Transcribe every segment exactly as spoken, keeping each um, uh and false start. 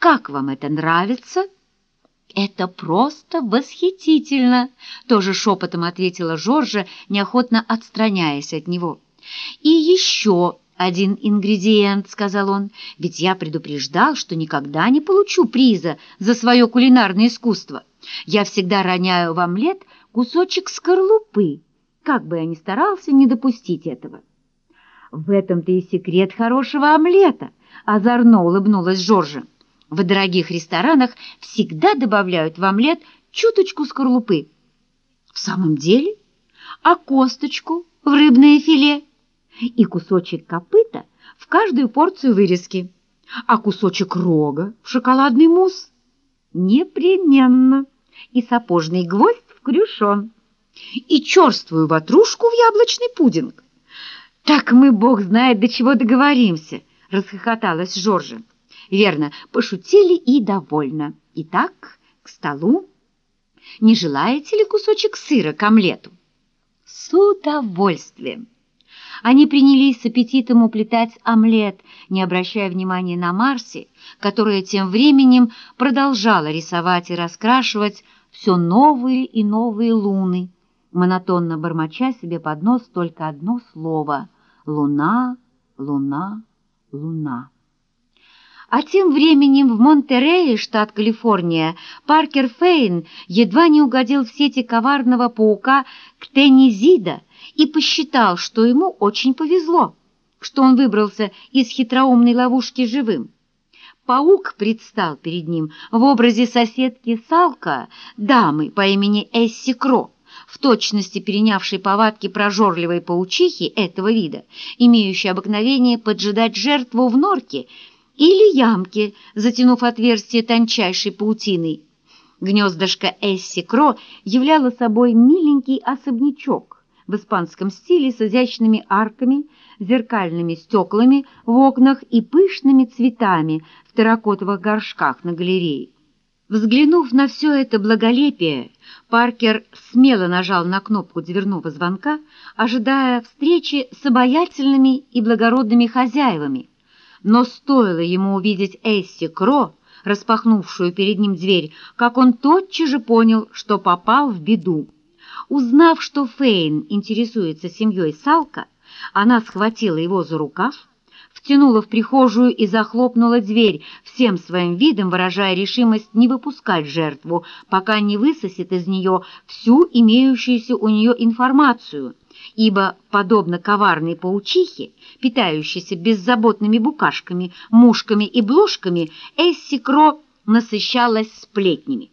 Как вам это нравится?» «Это просто восхитительно!» — тоже шепотом ответила Жоржа, неохотно отстраняясь от него. «И еще один ингредиент», — сказал он, — «ведь я предупреждал, что никогда не получу приза за свое кулинарное искусство. Я всегда роняю в омлет кусочек скорлупы, как бы я ни старался не допустить этого». «В этом-то и секрет хорошего омлета», — озорно улыбнулась Жоржа. «В дорогих ресторанах всегда добавляют в омлет чуточку скорлупы». «В самом деле? А косточку в рыбное филе? И кусочек копыта в каждую порцию вырезки? А кусочек рога в шоколадный мусс?» «Непременно. И сапожный гвоздь в крюшон. И черствую ватрушку в яблочный пудинг». «Так мы, бог знает, до чего договоримся», — расхохоталась Жоржа. «Верно, пошутили и довольно. Итак, к столу. Не желаете ли кусочек сыра к омлету?» «С удовольствием». Они принялись с аппетитом уплетать омлет, не обращая внимания на Марси, которая тем временем продолжала рисовать и раскрашивать все новые и новые луны, монотонно бормоча себе под нос только одно слово — «Луна, луна, луна». А тем временем в Монтерее, штат Калифорния, Паркер Фейн едва не угодил в сети коварного паука Ктенизида и посчитал, что ему очень повезло, что он выбрался из хитроумной ловушки живым. Паук предстал перед ним в образе соседки Салка, дамы по имени Эсси Кро, в точности перенявшей повадки прожорливой паучихи этого вида, имеющей обыкновение поджидать жертву в норке или ямке, затянув отверстие тончайшей паутиной. Гнездышко Эсси Кро являло собой миленький особнячок в испанском стиле с изящными арками, зеркальными стеклами в окнах и пышными цветами в терракотовых горшках на галерее. Взглянув на все это благолепие, Паркер смело нажал на кнопку дверного звонка, ожидая встречи с обаятельными и благородными хозяевами. Но стоило ему увидеть Эсси Кро, распахнувшую перед ним дверь, как он тотчас же понял, что попал в беду. Узнав, что Фейн интересуется семьей Салка, она схватила его за рукав, втянула в прихожую и захлопнула дверь, всем своим видом выражая решимость не выпускать жертву, пока не высосет из нее всю имеющуюся у нее информацию, ибо, подобно коварной паучихе, питающейся беззаботными букашками, мушками и блошками, Эсси Кро насыщалась сплетнями.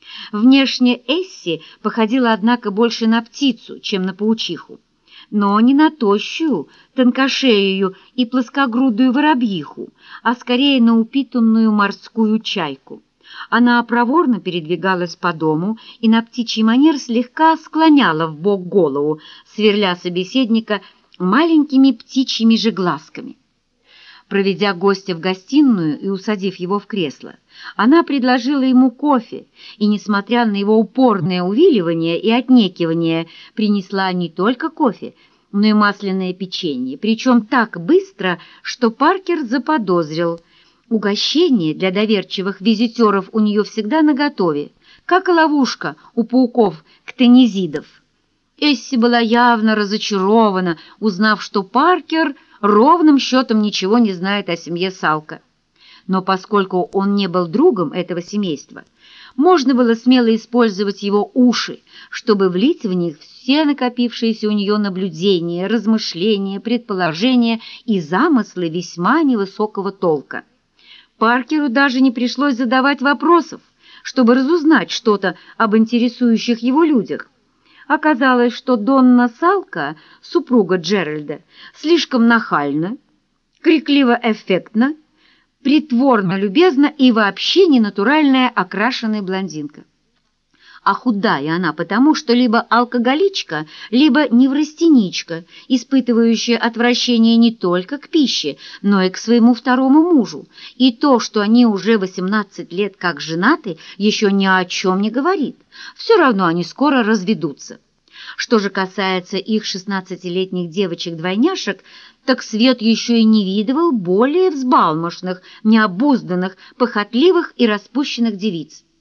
Внешне Эсси походила, однако, больше на птицу, чем на паучиху, но не на тощую, тонкошею и плоскогрудую воробьиху, а скорее на упитанную морскую чайку. Она проворно передвигалась по дому и на птичий манер слегка склоняла в бок голову, сверля собеседника маленькими птичьими же глазками. Проведя гостя в гостиную и усадив его в кресло, она предложила ему кофе и, несмотря на его упорное увиливание и отнекивание, принесла не только кофе, но и масляное печенье, причем так быстро, что Паркер заподозрил. Угощение для доверчивых визитеров у нее всегда наготове, как и ловушка у пауков-ктенизидов. Эсси была явно разочарована, узнав, что Паркер ровным счетом ничего не знает о семье Салка. Но поскольку он не был другом этого семейства, можно было смело использовать его уши, чтобы влить в них все накопившиеся у нее наблюдения, размышления, предположения и замыслы весьма невысокого толка. Паркеру даже не пришлось задавать вопросов, чтобы разузнать что-то об интересующих его людях. Оказалось, что Донна Салка, супруга Джеральда, слишком нахальна, крикливо-эффектна, притворно любезна и вообще ненатуральная окрашенная блондинка. А худая она потому, что либо алкоголичка, либо неврастеничка, испытывающая отвращение не только к пище, но и к своему второму мужу. И то, что они уже восемнадцать лет как женаты, еще ни о чем не говорит. Все равно они скоро разведутся. Что же касается их шестнадцатилетних девочек-двойняшек, так Свет еще и не видывал более взбалмошных, необузданных, похотливых и распущенных девиц.